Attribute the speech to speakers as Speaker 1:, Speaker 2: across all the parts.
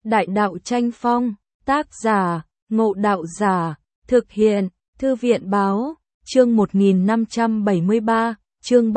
Speaker 1: Đại đạo tranh phong, tác giả, Ngộ Đạo Giả, thực hiện, Thư viện báo, chương 1573, chương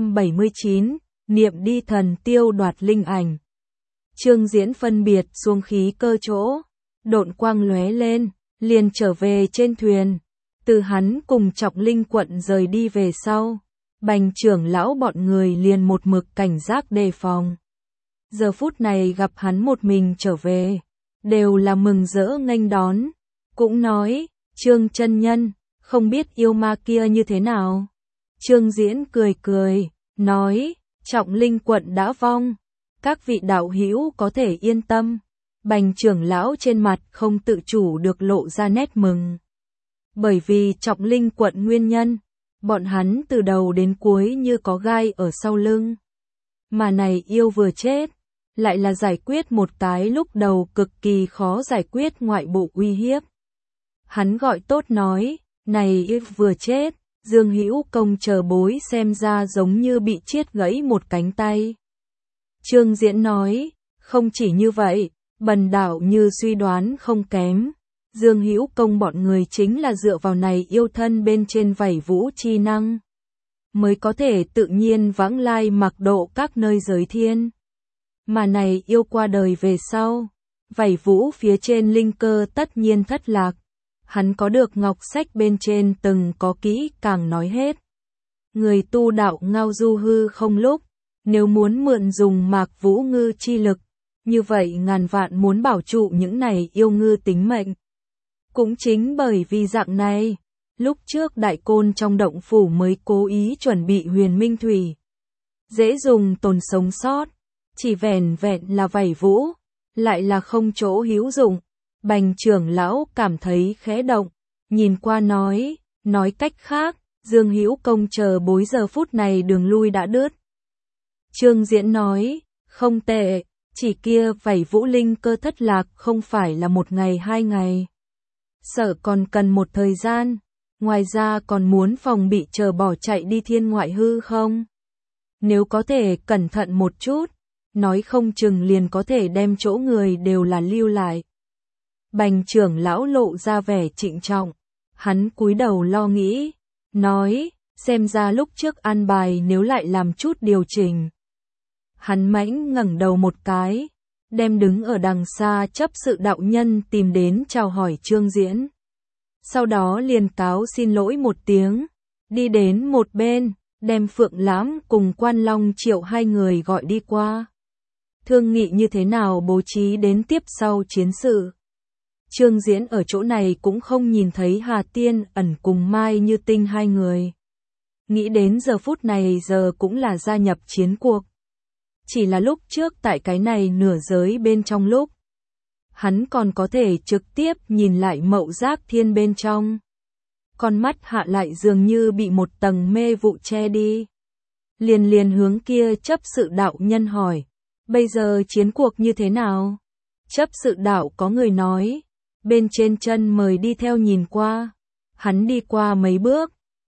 Speaker 1: 379, niệm đi thần tiêu đoạt linh ảnh. Trương Diễn phân biệt xuống khí cơ chỗ, độn quang lóe lên, liền trở về trên thuyền. Từ hắn cùng Trọng Linh Quận rời đi về sau, Bành trưởng lão bọn người liền một mực cảnh giác đề phòng. Giờ phút này gặp hắn một mình trở về, đều là mừng rỡ nghênh đón, cũng nói, Trương chân nhân, không biết yêu ma kia như thế nào. Trương Diễn cười cười, nói, Trọng Linh Quận đã vong, các vị đạo hữu có thể yên tâm. Bành trưởng lão trên mặt không tự chủ được lộ ra nét mừng. Bởi vì Trọng Linh Quận nguyên nhân, bọn hắn từ đầu đến cuối như có gai ở sau lưng. Mà này yêu vừa chết, lại là giải quyết một cái lúc đầu cực kỳ khó giải quyết ngoại bộ uy hiếp. Hắn gọi tốt nói, này yêu vừa chết, Dương Hữu Công chờ bối xem ra giống như bị chiết gãy một cánh tay. Trương Diễn nói, không chỉ như vậy, bần đạo như suy đoán không kém. Dương Hữu Công bọn người chính là dựa vào này yêu thân bên trên vảy vũ chi năng, mới có thể tự nhiên vãng lai mặc độ các nơi giới thiên. Mà này yêu qua đời về sau, vảy vũ phía trên linh cơ tất nhiên thất lạc. Hắn có được ngọc sách bên trên từng có kỹ càng nói hết. Người tu đạo ngao du hư không lúc, nếu muốn mượn dùng mạc vũ ngư chi lực, như vậy ngàn vạn muốn bảo trụ những này yêu ngư tính mệnh. Cũng chính bởi vì dạng này, lúc trước Đại Côn trong động phủ mới cố ý chuẩn bị huyền minh thủy. Dễ dùng tồn sống sót, chỉ vẻn vẹn là vảy vũ, lại là không chỗ hữu dụng. Bành trưởng lão cảm thấy khẽ động, nhìn qua nói cách khác, Dương Hữu Công chờ bối giờ phút này đường lui đã đứt. Trương Diễn nói, không tệ, chỉ kia vảy vũ linh cơ thất lạc không phải là một ngày hai ngày. Sợ còn cần một thời gian, ngoài ra còn muốn phòng bị chờ bỏ chạy đi thiên ngoại hư không? Nếu có thể cẩn thận một chút, nói không chừng liền có thể đem chỗ người đều là lưu lại. Bành trưởng lão lộ ra vẻ trịnh trọng, hắn cúi đầu lo nghĩ, nói, xem ra lúc trước an bài nếu lại làm chút điều chỉnh. Hắn mãnh ngẩng đầu một cái, đem đứng ở đằng xa chấp sự đạo nhân tìm đến chào hỏi Trương Diễn. Sau đó liền cáo xin lỗi một tiếng, đi đến một bên, đem Phượng Lãm cùng Quan Long Triệu hai người gọi đi qua. Thương nghị như thế nào bố trí đến tiếp sau chiến sự. Trương Diễn ở chỗ này cũng không nhìn thấy Hà Tiên Ẩn cùng Mai Như Tinh hai người. Nghĩ đến giờ phút này giờ cũng là gia nhập chiến cuộc. Chỉ là lúc trước tại cái này nửa giới bên trong lúc, hắn còn có thể trực tiếp nhìn lại Mậu Giác Thiên bên trong. Con mắt hạ lại dường như bị một tầng mê vụ che đi. Liền hướng kia chấp sự đạo nhân hỏi, bây giờ chiến cuộc như thế nào? Chấp sự đạo có người nói, bên trên chân mời đi theo nhìn qua. Hắn đi qua mấy bước,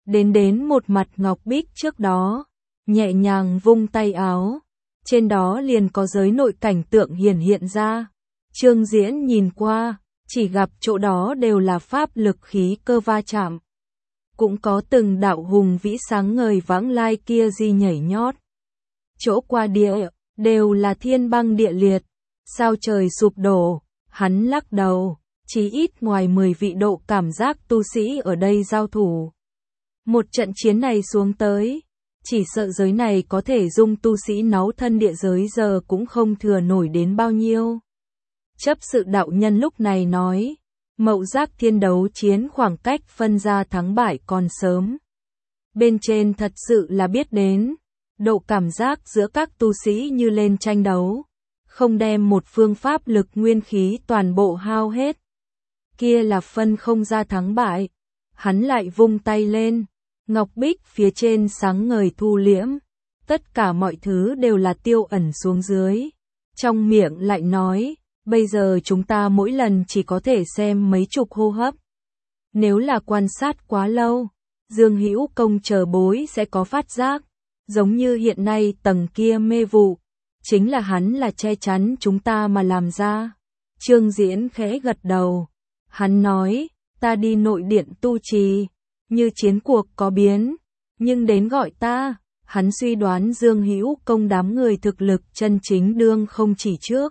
Speaker 1: đến một mặt ngọc bích trước đó, nhẹ nhàng vung tay áo. Trên đó liền có giới nội cảnh tượng hiện ra. Trương Diễn nhìn qua, chỉ gặp chỗ đó đều là pháp lực khí cơ va chạm. Cũng có từng đạo hùng vĩ sáng ngời vãng lai kia di nhảy nhót. Chỗ qua địa, đều là thiên băng địa liệt, sao trời sụp đổ. Hắn lắc đầu, chỉ ít ngoài 10 vị độ cảm giác tu sĩ ở đây giao thủ. Một trận chiến này xuống tới, chỉ sợ giới này có thể dung tu sĩ náu thân địa giới giờ cũng không thừa nổi đến bao nhiêu. Chấp sự đạo nhân lúc này nói, Mậu Giác Thiên đấu chiến khoảng cách phân ra thắng bại còn sớm. Bên trên thật sự là biết đến, độ cảm giác giữa các tu sĩ như lên tranh đấu, không đem một phương pháp lực nguyên khí toàn bộ hao hết. Kia là phân không ra thắng bại. Hắn lại vung tay lên, ngọc bích phía trên sáng ngời thu liễm, tất cả mọi thứ đều là tiêu ẩn xuống dưới. Trong miệng lại nói, bây giờ chúng ta mỗi lần chỉ có thể xem mấy chục hô hấp. Nếu là quan sát quá lâu, Dương Hữu Công chờ bối sẽ có phát giác, giống như hiện nay tầng kia mê vụ, chính là hắn là che chắn chúng ta mà làm ra. Trương Diễn khẽ gật đầu. Hắn nói, ta đi nội điện tu trì, như chiến cuộc có biến, nhưng đến gọi ta. Hắn suy đoán Dương Hữu Công đám người thực lực chân chính đương không chỉ trước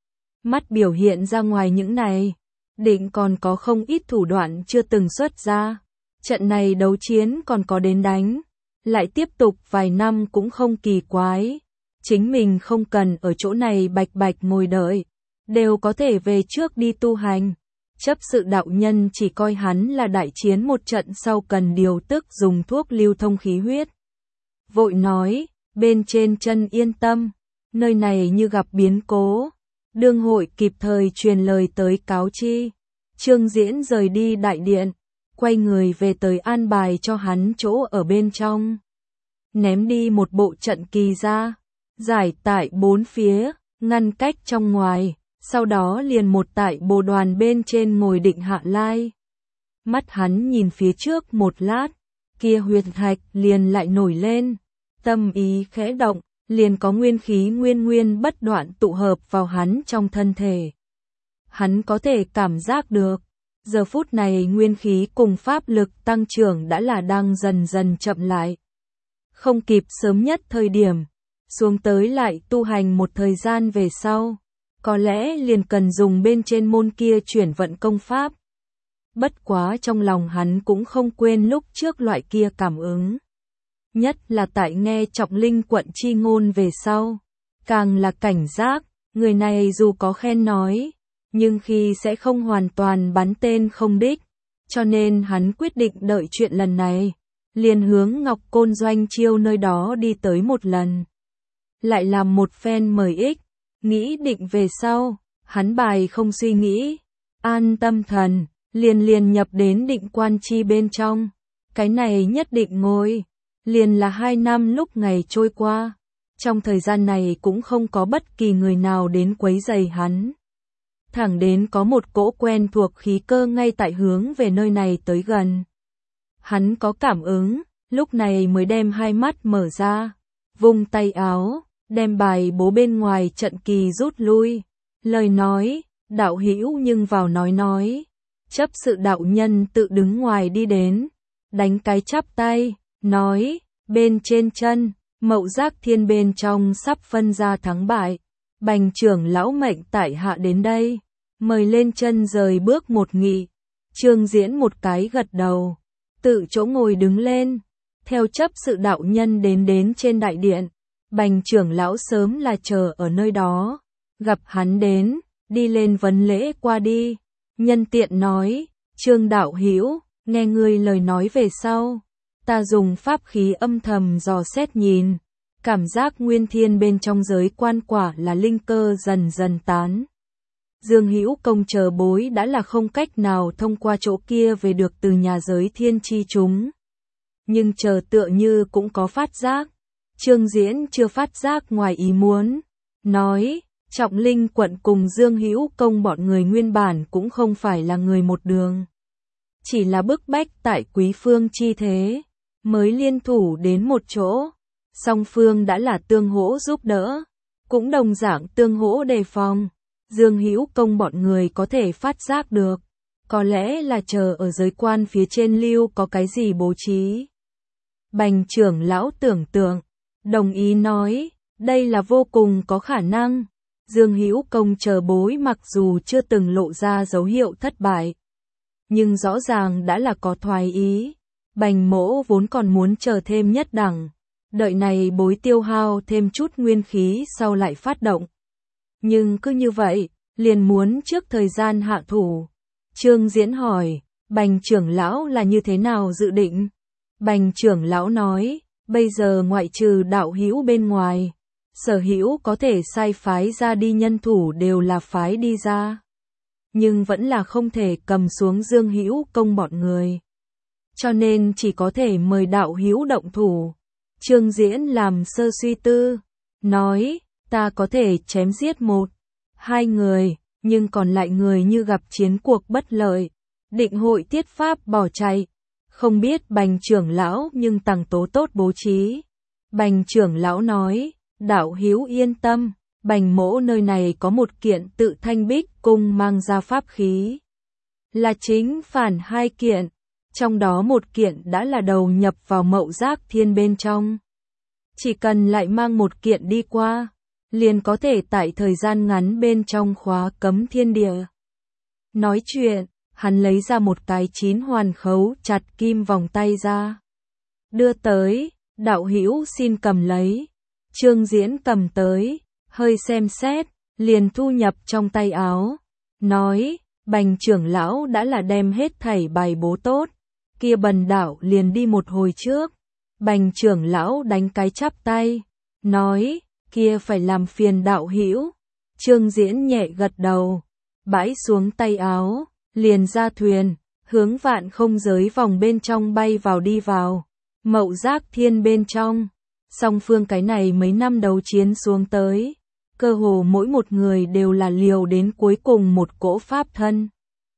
Speaker 1: mắt biểu hiện ra ngoài những này, định còn có không ít thủ đoạn chưa từng xuất ra. Trận này đấu chiến còn có đến đánh, lại tiếp tục vài năm cũng không kỳ quái. Chính mình không cần ở chỗ này bạch bạch ngồi đợi, đều có thể về trước đi tu hành. Chấp sự đạo nhân chỉ coi hắn là đại chiến một trận sau cần điều tức dùng thuốc lưu thông khí huyết. Vội nói, bên trên chân yên tâm, nơi này như gặp biến cố, đương hội kịp thời truyền lời tới cáo chi. Trương Diễn rời đi đại điện, quay người về tới an bài cho hắn chỗ ở bên trong. Ném đi một bộ trận kỳ ra, giải tại bốn phía, ngăn cách trong ngoài, sau đó liền một tại bồ đoàn bên trên ngồi định hạ lai. Mắt hắn nhìn phía trước một lát, kia huyệt thạch liền lại nổi lên, tâm ý khẽ động, liền có nguyên khí nguyên bất đoạn tụ hợp vào hắn trong thân thể. Hắn có thể cảm giác được, giờ phút này nguyên khí cùng pháp lực tăng trưởng đã là đang dần dần chậm lại. Không kịp sớm nhất thời điểm, xuống tới lại tu hành một thời gian về sau, có lẽ liền cần dùng bên trên môn kia chuyển vận công pháp. Bất quá trong lòng hắn cũng không quên lúc trước loại kia cảm ứng. Nhất là tại nghe Trọng Linh quận chi ngôn về sau, càng là cảnh giác, người này dù có khen nói, nhưng khi sẽ không hoàn toàn bắn tên không đích, cho nên hắn quyết định đợi chuyện lần này, liền hướng Ngọc Côn Doanh Chiêu nơi đó đi tới một lần. Lại làm một phen mời ích, nghĩ định về sau, hắn bài không suy nghĩ, an tâm thần, liền nhập đến định quan chi bên trong, cái này nhất định ngồi. Liền là 2 năm lúc ngày trôi qua, trong thời gian này cũng không có bất kỳ người nào đến quấy rầy hắn. Thẳng đến có một cỗ quen thuộc khí cơ ngay tại hướng về nơi này tới gần. Hắn có cảm ứng, lúc này mới đem hai mắt mở ra, vung tay áo, đem bài bố bên ngoài trận kỳ rút lui. Lời nói, đạo hữu nhưng vào nói. Chấp sự đạo nhân tự đứng ngoài đi đến, đánh cái chắp tay. Nói, bên trên chân, Mậu Giác Thiên bên trong sắp phân ra thắng bại. Bành trưởng lão mệnh tại hạ đến đây, mời lên chân rời bước một nghị. Trương Diễn một cái gật đầu, tự chỗ ngồi đứng lên, theo chấp sự đạo nhân đến trên đại điện. Bành trưởng lão sớm là chờ ở nơi đó, gặp hắn đến, đi lên vấn lễ qua đi. Nhân tiện nói, Trương đạo hữu, nghe ngươi lời nói về sau. Ta dùng pháp khí âm thầm dò xét nhìn, cảm giác nguyên thiên bên trong giới quan quả là linh cơ dần dần tán. Dương Hữu Công chờ bối đã là không cách nào thông qua chỗ kia về được từ nhà giới thiên chi chúng. Nhưng chờ tựa như cũng có phát giác. Trương Diễn chưa phát giác ngoài ý muốn. Nói, Trọng Linh quận cùng Dương Hữu Công bọn người nguyên bản cũng không phải là người một đường. Chỉ là bức bách tại quý phương chi thế, mới liên thủ đến một chỗ. Song phương đã là tương hỗ giúp đỡ, cũng đồng dạng tương hỗ đề phòng. Dương Hữu Công bọn người có thể phát giác được, có lẽ là chờ ở giới quan phía trên lưu có cái gì bố trí. Bành trưởng lão tưởng tượng, đồng ý nói, đây là vô cùng có khả năng. Dương Hữu Công chờ bối mặc dù chưa từng lộ ra dấu hiệu thất bại, nhưng rõ ràng đã là có thoái ý. Bành mỗ vốn còn muốn chờ thêm nhất đẳng, đợi này bối tiêu hao thêm chút nguyên khí sau lại phát động. Nhưng cứ như vậy, liền muốn trước thời gian hạ thủ. Trương Diễn hỏi, Bành trưởng lão là như thế nào dự định? Bành trưởng lão nói, bây giờ ngoại trừ đạo hữu bên ngoài, sở hữu có thể sai phái ra đi nhân thủ đều là phái đi ra. Nhưng vẫn là không thể cầm xuống Dương Hữu Công bọn người. Cho nên chỉ có thể mời đạo hữu động thủ. Trương Diễn làm sơ suy tư, nói, ta có thể chém giết 1-2 người, nhưng còn lại người như gặp chiến cuộc bất lợi, định hội tiết pháp bỏ chạy. Không biết Bành trưởng lão nhưng tàng tố tốt bố trí. Bành trưởng lão nói, đạo hữu yên tâm, Bành mỗ nơi này có một kiện Tự Thanh Bích Cung mang ra pháp khí. Là chính phản 2 kiện, trong đó một kiện đã là đầu nhập vào Mậu Giác Thiên bên trong. Chỉ cần lại mang một kiện đi qua, liền có thể tại thời gian ngắn bên trong khóa cấm thiên địa. Nói chuyện, hắn lấy ra một cái 9 hoàn khấu chặt kim vòng tay ra. Đưa tới, đạo hữu xin cầm lấy. Trương Diễn cầm tới, hơi xem xét, liền thu nhập trong tay áo. Nói, Bành trưởng lão đã là đem hết thảy bài bố tốt. Kia bần đạo liền đi một hồi trước. Bành trưởng lão đánh cái chắp tay. Nói, kia phải làm phiền đạo hữu. Trương Diễn nhẹ gật đầu. Bãi xuống tay áo, liền ra thuyền, hướng Vạn Không giới vòng bên trong bay vào đi vào. Mậu Giác Thiên bên trong. Song phương cái này mấy năm đấu chiến xuống tới. Cơ hồ mỗi một người đều là liều đến cuối cùng một cỗ pháp thân.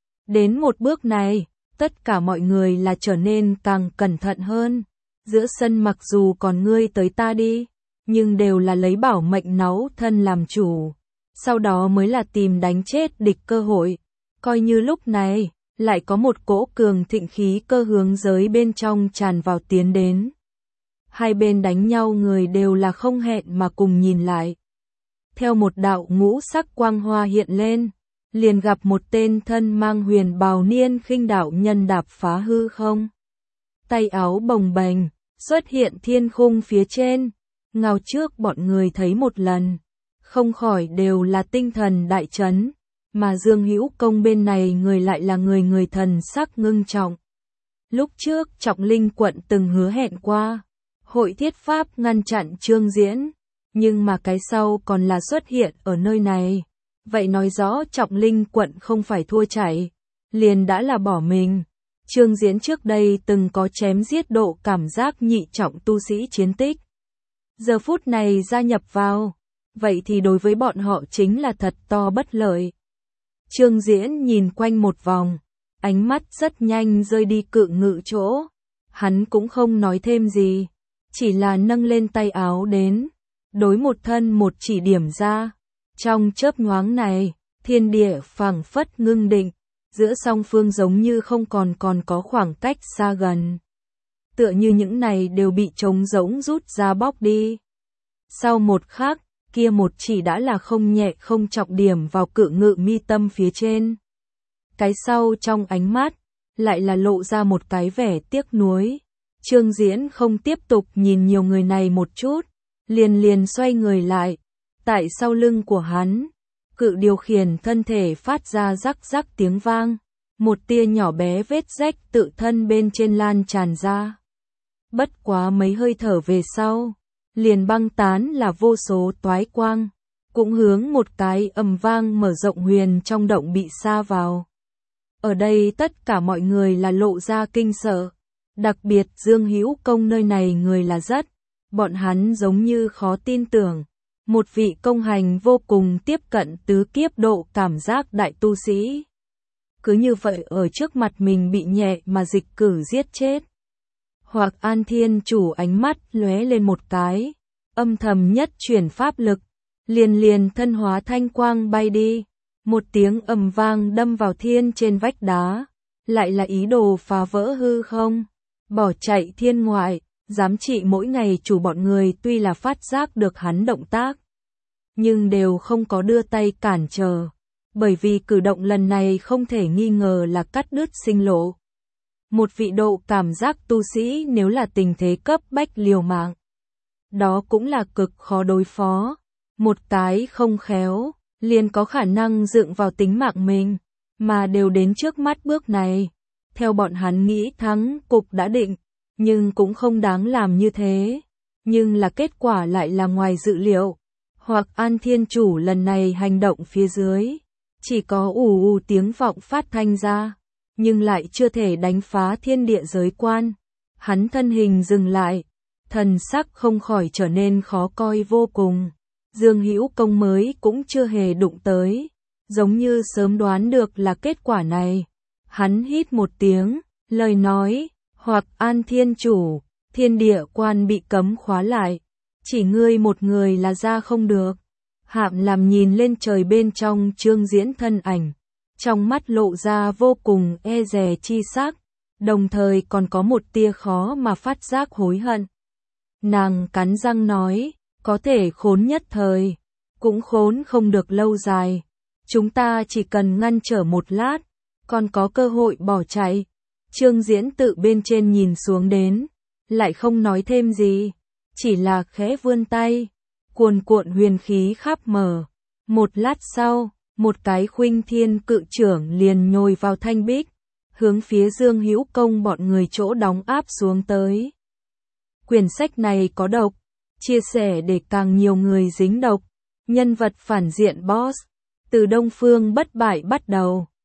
Speaker 1: Đến một bước này, tất cả mọi người là trở nên càng cẩn thận hơn. Giữa sân mặc dù còn ngươi tới ta đi, nhưng đều là lấy bảo mệnh náu thân làm chủ. Sau đó mới là tìm đánh chết địch cơ hội. Coi như lúc này, lại có một cỗ cường thịnh khí cơ hướng giới bên trong tràn vào tiến đến. Hai bên đánh nhau người đều là không hẹn mà cùng nhìn lại. Theo một đạo ngũ sắc quang hoa hiện lên, liền gặp một tên thân mang huyền bào niên khinh đạo nhân đạp phá hư không. Tay áo bồng bềnh, xuất hiện thiên khung phía trên, ngao trước bọn người thấy một lần. Không khỏi đều là tinh thần đại chấn, mà Dương Hữu Công bên này người lại là người thần sắc ngưng trọng. Lúc trước Trọng Linh quận từng hứa hẹn qua, hội thiết pháp ngăn chặn Trương Diễn, nhưng mà cái sau còn là xuất hiện ở nơi này. Vậy nói rõ Trọng Linh quận không phải thua chạy, liền đã là bỏ mình. Trương Diễn trước đây từng có chém giết độ cảm giác nhị trọng tu sĩ chiến tích. Giờ phút này gia nhập vào, vậy thì đối với bọn họ chính là thật to bất lợi. Trương Diễn nhìn quanh một vòng, ánh mắt rất nhanh rơi đi Cự Ngự chỗ. Hắn cũng không nói thêm gì, chỉ là nâng lên tay áo đến, đối một thân một chỉ điểm ra. Trong chớp nhoáng này, thiên địa phảng phất ngưng định, giữa song phương giống như không còn có khoảng cách xa gần. Tựa như những này đều bị trống rỗng rút ra bóc đi. Sau một khắc, kia một chỉ đã là không nhẹ không trọng điểm vào Cự Ngự mi tâm phía trên. Cái sau trong ánh mắt, lại là lộ ra một cái vẻ tiếc nuối. Trương Diễn không tiếp tục nhìn nhiều người này một chút, liền xoay người lại. Tại sau lưng của hắn, Cự điều khiển thân thể phát ra rắc rắc tiếng vang, một tia nhỏ bé vết rách tự thân bên trên lan tràn ra. Bất quá mấy hơi thở về sau, liền băng tán là vô số toái quang, cũng hướng một cái ầm vang mở rộng huyền trong động bị sa vào. Ở đây tất cả mọi người là lộ ra kinh sợ, đặc biệt Dương Hữu Công nơi này người là rất, bọn hắn giống như khó tin tưởng. Một vị công hành vô cùng tiếp cận tứ kiếp độ cảm giác đại tu sĩ. Cứ như vậy ở trước mặt mình bị nhẹ mà dịch cử giết chết. Hoặc An Thiên Chủ ánh mắt lóe lên một cái, âm thầm nhất chuyển pháp lực, liền thân hóa thanh quang bay đi. Một tiếng ầm vang đâm vào thiên trên vách đá, lại là ý đồ phá vỡ hư không, bỏ chạy thiên ngoại. Giám trị mỗi ngày chủ bọn người tuy là phát giác được hắn động tác, nhưng đều không có đưa tay cản trở, bởi vì cử động lần này không thể nghi ngờ là cắt đứt sinh lộ. Một vị độ cảm giác tu sĩ nếu là tình thế cấp bách liều mạng, đó cũng là cực khó đối phó, một cái không khéo, liền có khả năng dựng vào tính mạng mình, mà đều đến trước mắt bước này. Theo bọn hắn nghĩ thắng cục đã định, nhưng cũng không đáng làm như thế, nhưng là kết quả lại là ngoài dự liệu. Hoặc An Thiên Chủ lần này hành động phía dưới, chỉ có ù tiếng vọng phát thanh ra, nhưng lại chưa thể đánh phá thiên địa giới quan. Hắn thân hình dừng lại, thần sắc không khỏi trở nên khó coi vô cùng. Dương Hữu Công mới cũng chưa hề đụng tới, giống như sớm đoán được là kết quả này. Hắn hít một tiếng, lời nói, Hoặc An Thiên Chủ, thiên địa quan bị cấm khóa lại, chỉ ngươi một người là ra không được. Hạm làm nhìn lên trời bên trong Trương Diễn thân ảnh, trong mắt lộ ra vô cùng e dè chi sắc, đồng thời còn có một tia khó mà phát giác hối hận. Nàng cắn răng nói, có thể khốn nhất thời, cũng khốn không được lâu dài. Chúng ta chỉ cần ngăn trở một lát, còn có cơ hội bỏ chạy. Trương Diễn tự bên trên nhìn xuống đến, lại không nói thêm gì, chỉ là khẽ vươn tay, cuồn cuộn huyền khí khắp mở. Một lát sau, một cái khuynh thiên cự trưởng liền nhồi vào thanh bích, hướng phía Dương Hữu Công bọn người chỗ đóng áp xuống tới. Quyển sách này có độc, chia sẻ để càng nhiều người dính độc. Nhân vật phản diện boss, từ Đông Phương bất bại bắt đầu.